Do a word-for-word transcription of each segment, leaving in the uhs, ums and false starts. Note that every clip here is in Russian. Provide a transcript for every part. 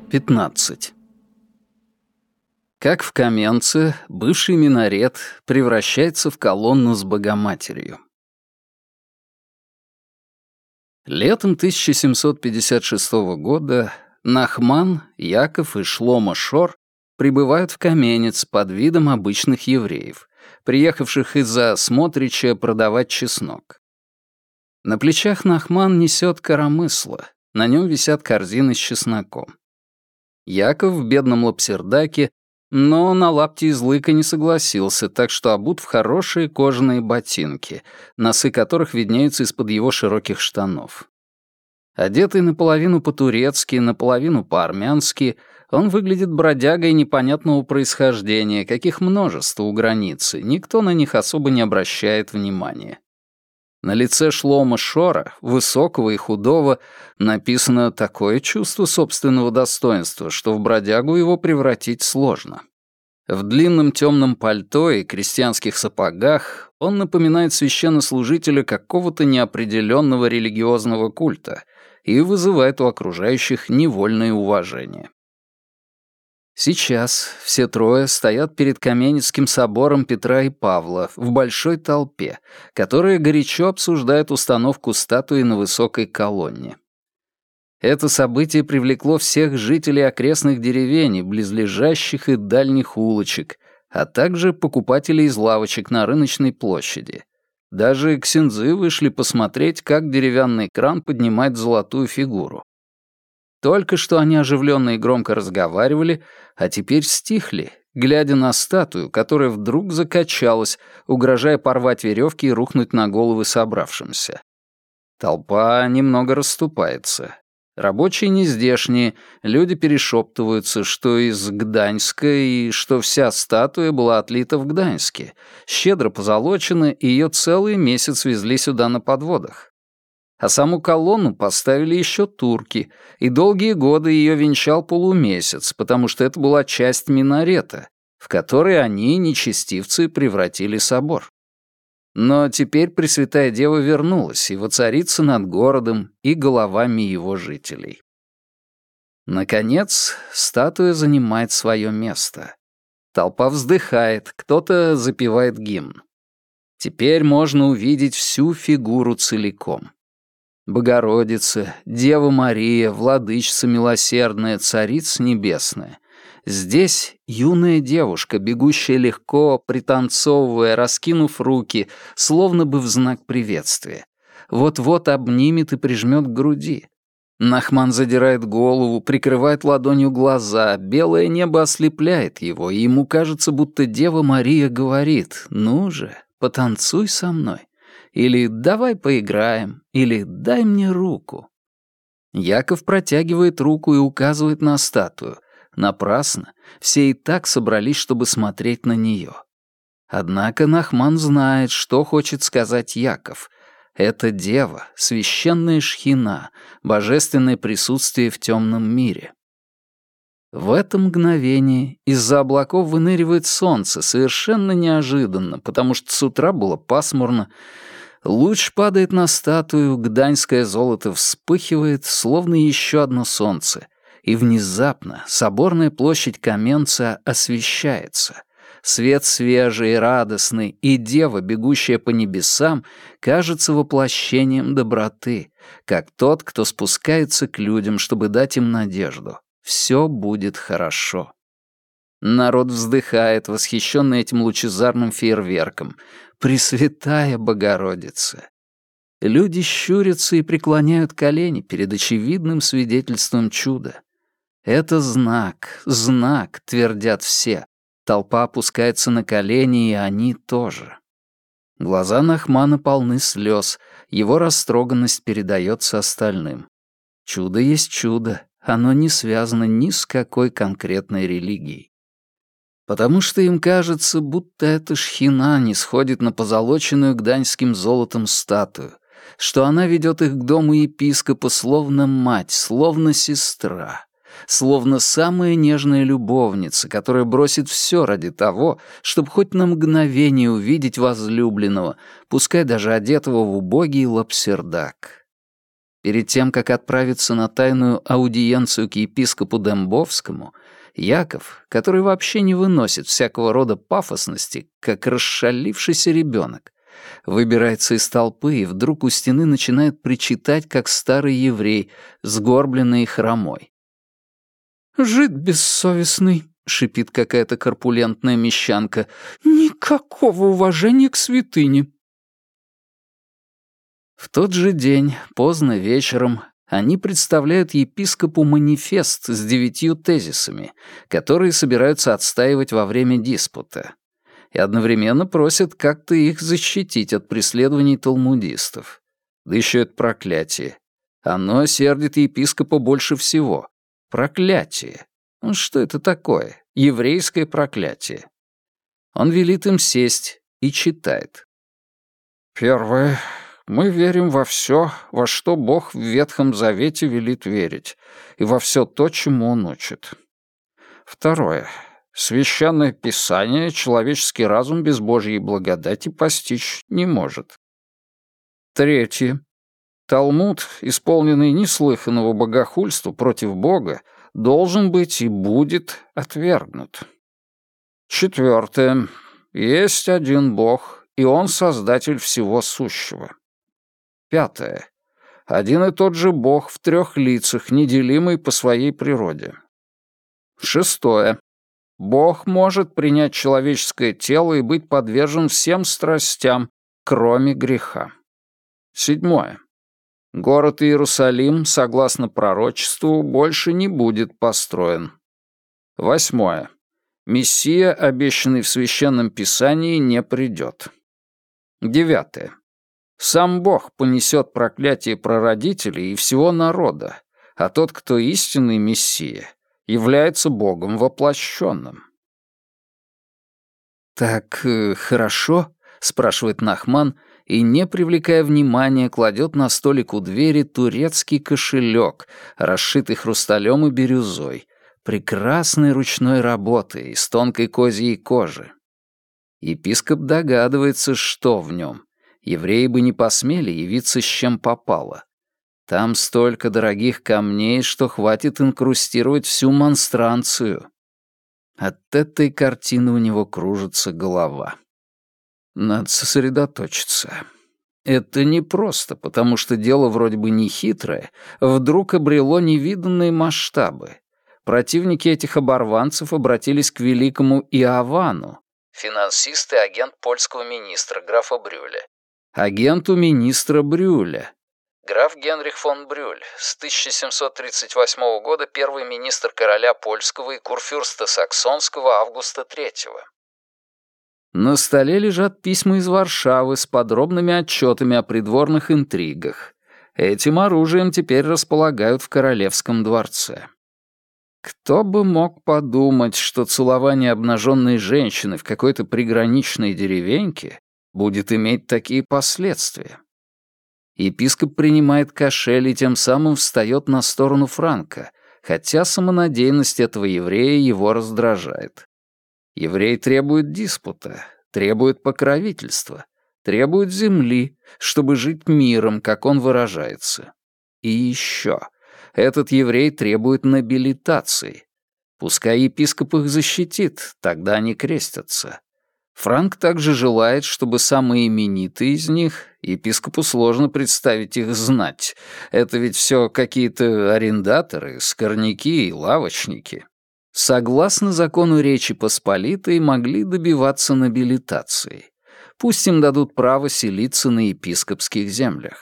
пятнадцать. Как в Каменце, бывший минарет превращается в колонну с Богоматерью. Летом тысяча семьсот пятьдесят шестого года Нахман, Яков и Шломо Шор прибывают в Каменец под видом обычных евреев, приехавших из-за Смотрича продавать чеснок. На плечах Нахман несет коромысло, на нем висят корзины с чесноком. Яков в бедном лапсердаке, но на лапти из лыка не согласился, так что обут в хорошие кожаные ботинки, носы которых виднеются из-под его широких штанов. Одетый наполовину по-турецки, наполовину по-армянски, он выглядит бродягой непонятного происхождения, каких множество у границы, никто на них особо не обращает внимания. На лице Шломо Шора, высокого и худого, написано такое чувство собственного достоинства, что в бродягу его превратить сложно. В длинном темном пальто и крестьянских сапогах он напоминает священнослужителя какого-то неопределенного религиозного культа и вызывает у окружающих невольное уважение. Сейчас все трое стоят перед Каменецким собором Петра и Павла в большой толпе, которая горячо обсуждает установку статуи на высокой колонне. Это событие привлекло всех жителей окрестных деревень и близлежащих и дальних улочек, а также покупателей из лавочек на рыночной площади. Даже ксензы вышли посмотреть, как деревянный кран поднимает золотую фигуру. Только что они оживленно и громко разговаривали, а теперь стихли, глядя на статую, которая вдруг закачалась, угрожая порвать веревки и рухнуть на головы собравшимся. Толпа немного расступается. Рабочие нездешние, люди перешептываются, что из Гданьска и что вся статуя была отлита в Гданьске, щедро позолочена, и ее целый месяц везли сюда на подводах. А саму колонну поставили еще турки, и долгие годы ее венчал полумесяц, потому что это была часть минарета, в который они, нечестивцы, превратили собор. Но теперь Пресвятая Дева вернулась и воцарится над городом и головами его жителей. Наконец, статуя занимает свое место. Толпа вздыхает, кто-то запевает гимн. Теперь можно увидеть всю фигуру целиком. Богородица, Дева Мария, Владычица Милосердная, Царица Небесная. Здесь юная девушка, бегущая легко, пританцовывая, раскинув руки, словно бы в знак приветствия. Вот-вот обнимет и прижмет к груди. Нахман задирает голову, прикрывает ладонью глаза, белое небо ослепляет его, и ему кажется, будто Дева Мария говорит: «Ну же, потанцуй со мной». Или «давай поиграем», или «дай мне руку». Яков протягивает руку и указывает на статую. Напрасно, все и так собрались, чтобы смотреть на нее. Однако Нахман знает, что хочет сказать Яков. Это дева, священная шхина, божественное присутствие в темном мире. В это мгновение из-за облаков выныривает солнце, совершенно неожиданно, потому что с утра было пасмурно. Луч падает на статую, гданьское золото вспыхивает, словно еще одно солнце, и внезапно соборная площадь Каменца освещается. Свет свежий и радостный, и дева, бегущая по небесам, кажется воплощением доброты, как тот, кто спускается к людям, чтобы дать им надежду. Все будет хорошо. Народ вздыхает, восхищенный этим лучезарным фейерверком. Пресвятая Богородица! Люди щурятся и преклоняют колени перед очевидным свидетельством чуда. Это знак, знак, твердят все. Толпа опускается на колени, и они тоже. Глаза Нахмана полны слез, его растроганность передается остальным. Чудо есть чудо, оно не связано ни с какой конкретной религией. Потому что им кажется, будто эта шхина не сходит на позолоченную гданьским золотом статую, что она ведет их к дому епископа словно мать, словно сестра, словно самая нежная любовница, которая бросит все ради того, чтобы хоть на мгновение увидеть возлюбленного, пускай даже одетого в убогий лапсердак. Перед тем, как отправиться на тайную аудиенцию к епископу Дембовскому, Яков, который вообще не выносит всякого рода пафосности, как расшалившийся ребенок, выбирается из толпы и вдруг у стены начинает причитать, как старый еврей, сгорбленный и хромой. «Жид бессовестный», — шипит какая-то корпулентная мещанка, — «никакого уважения к святыне». В тот же день, поздно вечером, они представляют епископу манифест с девятью тезисами, которые собираются отстаивать во время диспута, и одновременно просят как-то их защитить от преследований талмудистов. Да еще это проклятие. Оно сердит епископа больше всего. Проклятие. Ну что это такое? Еврейское проклятие. Он велит им сесть и читает. Первое. Мы верим во все, во что Бог в Ветхом Завете велит верить, и во все то, чему Он учит. Второе. Священное Писание человеческий разум без Божьей благодати постичь не может. Третье. Талмуд, исполненный неслыханного богохульства против Бога, должен быть и будет отвергнут. Четвертое. Есть один Бог, и Он создатель всего сущего. Пятое. Один и тот же Бог в трех лицах, неделимый по своей природе. Шестое. Бог может принять человеческое тело и быть подвержен всем страстям, кроме греха. Седьмое. Город Иерусалим, согласно пророчеству, больше не будет построен. Восьмое. Мессия, обещанный в Священном Писании, не придет. Девятое. Сам Бог понесет проклятие прародителей и всего народа, а тот, кто истинный Мессия, является Богом воплощенным. «Так э, хорошо?» — спрашивает Нахман, и, не привлекая внимания, кладет на столик у двери турецкий кошелек, расшитый хрусталем и бирюзой, прекрасной ручной работы из тонкой козьей кожи. Епископ догадывается, что в нем. Евреи бы не посмели явиться с чем попало. Там столько дорогих камней, что хватит инкрустировать всю монстранцию. От этой картины у него кружится голова. Надо сосредоточиться. Это непросто, потому что дело вроде бы не хитрое, вдруг обрело невиданные масштабы. Противники этих оборванцев обратились к великому Иовану, финансист и агент польского министра, графа Брюля, агенту министра Брюля. Граф Генрих фон Брюль, с тысяча семьсот тридцать восьмого года первый министр короля польского и курфюрста саксонского Августа третьего. На столе лежат письма из Варшавы с подробными отчетами о придворных интригах. Этим оружием теперь располагают в королевском дворце. Кто бы мог подумать, что целование обнаженной женщины в какой-то приграничной деревеньке будет иметь такие последствия? Епископ принимает кошель и тем самым встает на сторону Франка, хотя самонадеянность этого еврея его раздражает. Еврей требует диспута, требует покровительства, требует земли, чтобы жить миром, как он выражается. И еще. Этот еврей требует нобилитации. Пускай епископ их защитит, тогда они крестятся. Франк также желает, чтобы самые именитые из них, епископу сложно представить их знать, это ведь все какие-то арендаторы, скорняки и лавочники, согласно закону Речи Посполитой, могли добиваться нобилитации. Пусть им дадут право селиться на епископских землях.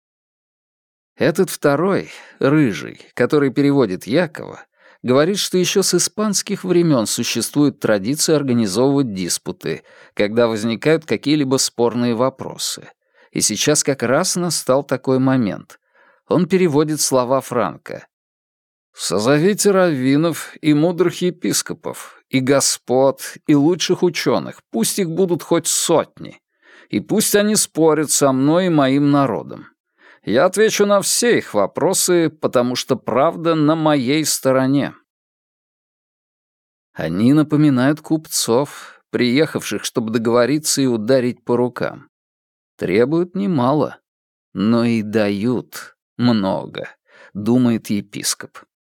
Этот второй, рыжий, который переводит Якова, говорит, что еще с испанских времен существует традиция организовывать диспуты, когда возникают какие-либо спорные вопросы. И сейчас как раз настал такой момент. Он переводит слова Франка. «Созовите раввинов и мудрых епископов, и господ, и лучших ученых, пусть их будут хоть сотни, и пусть они спорят со мной и моим народом. Я отвечу на все их вопросы, потому что правда на моей стороне». Они напоминают купцов, приехавших, чтобы договориться и ударить по рукам. Требуют немало, но и дают Много, думает епископ.